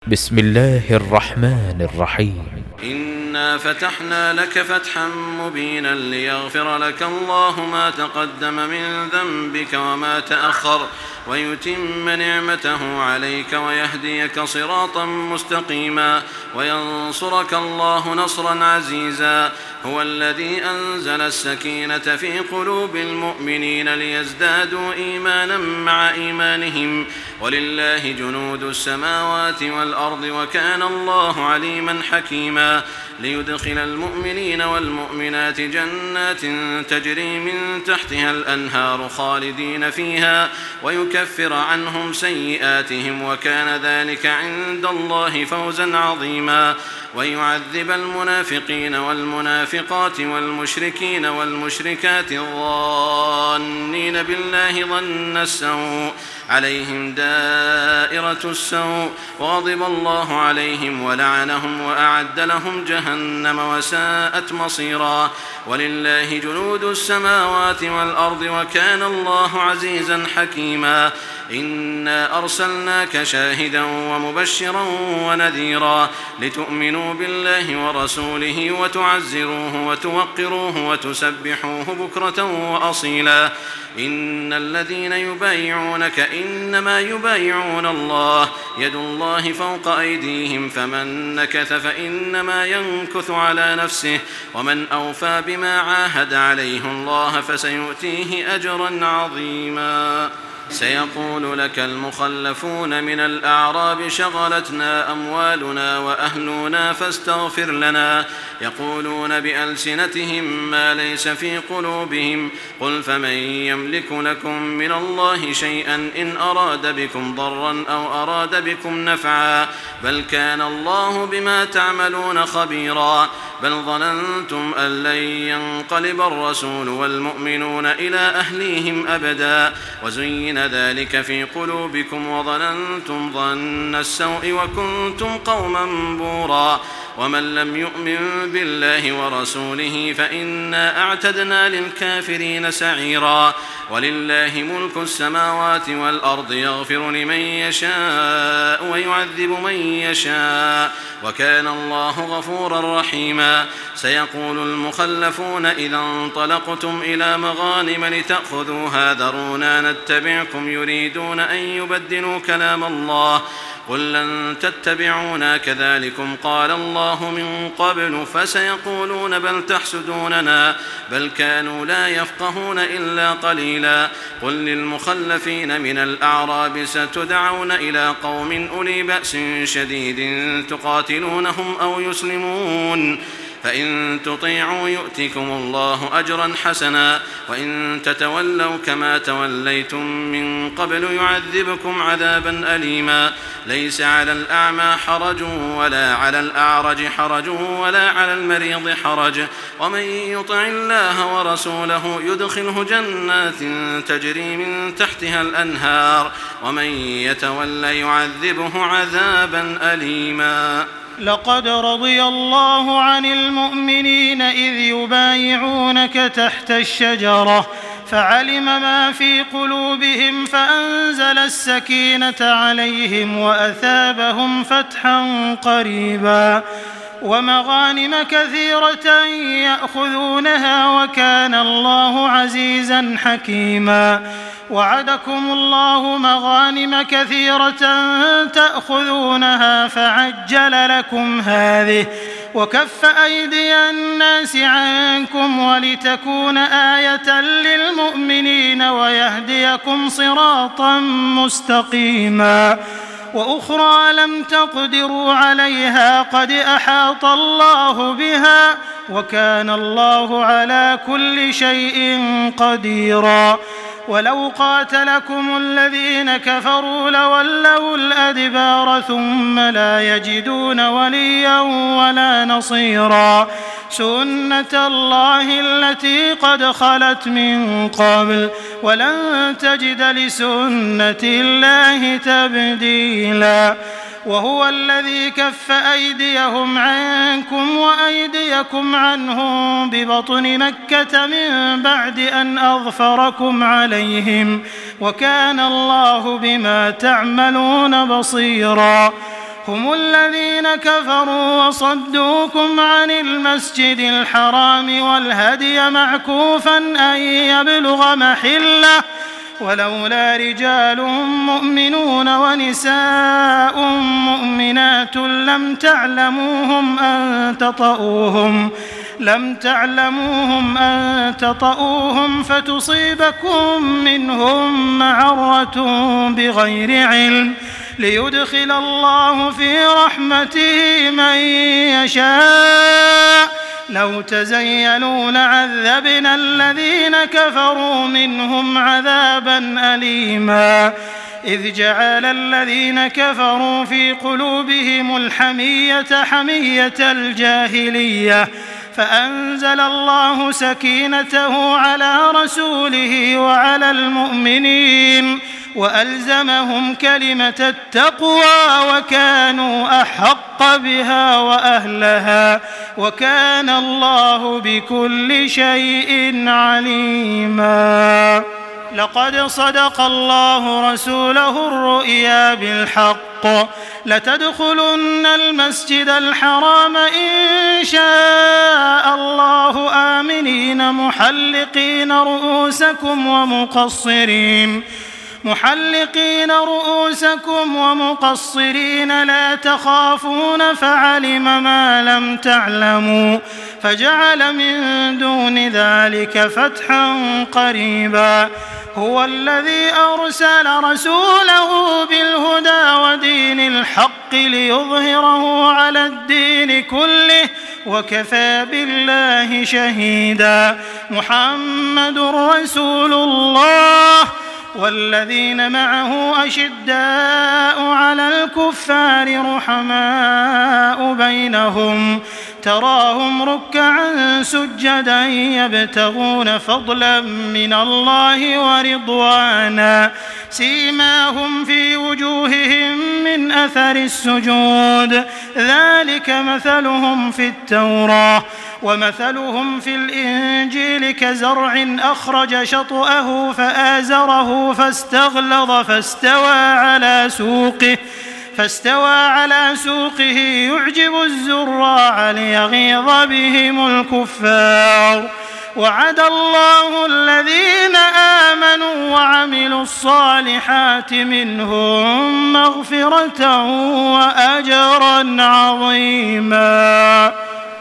بسم الله الرحمن الرحيم. إنا فتحنا لك فتحا مبينا ليغفر لك الله ما تقدم من ذنبك وما تأخر ويتم نعمته عليك ويهديك صراطا مستقيما وينصرك الله نصرا عزيزا. هو الذي أنزل السكينة في قلوب المؤمنين ليزدادوا إيمانا مع إيمانهم ولله جنود السماوات والأرض وكان الله عليما حكيما. ليدخل المؤمنين والمؤمنات جنات تجري من تحتها الأنهار خالدين فيها ويكفر عنهم سيئاتهم وكان ذلك عند الله فوزا عظيما. ويعذب المنافقين والمنافقات والمشركين والمشركات الظانين بالله ظن السوء عليهم دائرة السوء وغضب الله عليهم ولعنهم وأعد لهم جهنم وساءت مصيرا. ولله جنود السماوات والأرض وكان الله عزيزا حكيما. إنا أرسلناك شاهدا ومبشرا ونذيرا لتؤمنوا بالله ورسوله وتعزروه وتوقروه وتسبحوه بكرة وأصيلا. إن الذين يبايعونك إنما يبايعون الله يد الله فوق أيديهم فمن نكث فإنما ينكث على نفسه ومن أوفى بما عاهد عليه الله فسيؤتيه أجرا عظيما. سيقول لك المخلفون من الأعراب شغلتنا أموالنا وأهلنا فاستغفر لنا يقولون بألسنتهم ما ليس في قلوبهم قل فمن يملك لكم من الله شيئا إن أراد بكم ضرا أو أراد بكم نفعا بل كان الله بما تعملون خبيرا. بل ظننتم أن لن ينقلب الرسول والمؤمنون إلى أهليهم أبدا وزين ذلك في قلوبكم وظننتم ظن السوء وكنتم قوما بورا. ومن لم يؤمن بالله ورسوله فإنا أعتدنا للكافرين سعيرا. ولله ملك السماوات والأرض يغفر لمن يشاء ويعذب من يشاء وكان الله غفورا رحيما. سيقول المخلفون إذا انطلقتم إلى مغانم لتأخذوها ذرونا نتبعكم يريدون أن يبدلوا كلام الله قل لن تتبعونا كذلكم قال الله من قبل فسيقولون بل تحسدوننا بل كانوا لا يفقهون إلا قليلا. قل للمخلفين من الأعراب ستدعون إلى قوم أولي بأس شديد تقاتلونهم أو يسلمون فإن تطيعوا يؤتكم الله أجرا حسنا وإن تتولوا كما توليتم من قبل يعذبكم عذابا أليما. ليس على الأعمى حرج ولا على الأعرج حرج ولا على المريض حرج ومن يطع الله ورسوله يدخله جنات تجري من تحتها الأنهار ومن يتول يعذبه عذابا أليما. لقد رضي الله عن المؤمنين إذ يبايعونك تحت الشجرة فعلم ما في قلوبهم فأنزل السكينة عليهم وأثابهم فتحا قريبا ومغانم كثيرة يأخذونها وكان الله عزيزا حكيما. وعدكم الله مغانم كثيرة تأخذونها فعجل لكم هذه وكف أيدي الناس عنكم ولتكون آية للمؤمنين ويهديكم صراطا مستقيما. وأخرى لم تقدروا عليها قد أحاط الله بها وكان الله على كل شيء قديرا. ولو قاتلكم الذين كفروا لولوا الأدبار ثم لا يجدون وليا ولا نصيرا. سنة الله التي قد خلت من قبل ولن تجد لسنة الله تبديلا. وهو الذي كف أيديهم عنكم وأيديكم عنهم ببطن مكة من بعد أن أظفركم عليهم وكان الله بما تعملون بصيرا. هم الذين كفروا وصدوكم عن المسجد الحرام والهدي معكوفا أن يبلغ محله ولولا رجال مؤمنون ونساء مؤمنات لم تعلموهم أن تطؤوهم فتصيبكم منهم معرة بغير علم ليدخل الله في رحمته من يشاء لو تزيلوا لعذبنا الذين كفروا منهم عذابا أليما إذ جعل الذين كفروا في قلوبهم الحمية حمية الجاهلية فأنزل الله سكينته على رسوله وعلى المؤمنين وألزمهم كلمة التقوى وكانوا أحق بها وأهلها وكان الله بكل شيء عليما. لقد صدق الله رسوله الرؤيا بالحق لتدخلن المسجد الحرام إن شاء الله آمنين محلقين رؤوسكم ومقصرين لا تخافون فعلم ما لم تعلموا فجعل من دون ذلك فتحا قريبا. هو الذي أرسل رسوله بالهدى ودين الحق ليظهره على الدين كله وكفى بالله شهيدا. محمد رسول الله والذين معه أشداء على الكفار رحماء بينهم تراهم ركعا سجدا يبتغون فضلا من الله ورضوانا سيماهم في وجوههم من أثر السجود ذلك مثلهم في التوراة ومثلهم في الإنجيل كزرع أخرج شطأه فآزره فاستغلظ فاستوى على سوقه يعجب الزراع ليغيظ بهم الكفار. وعد الله الذين آمنوا وعملوا الصالحات منهم مغفرة وأجرا عظيما.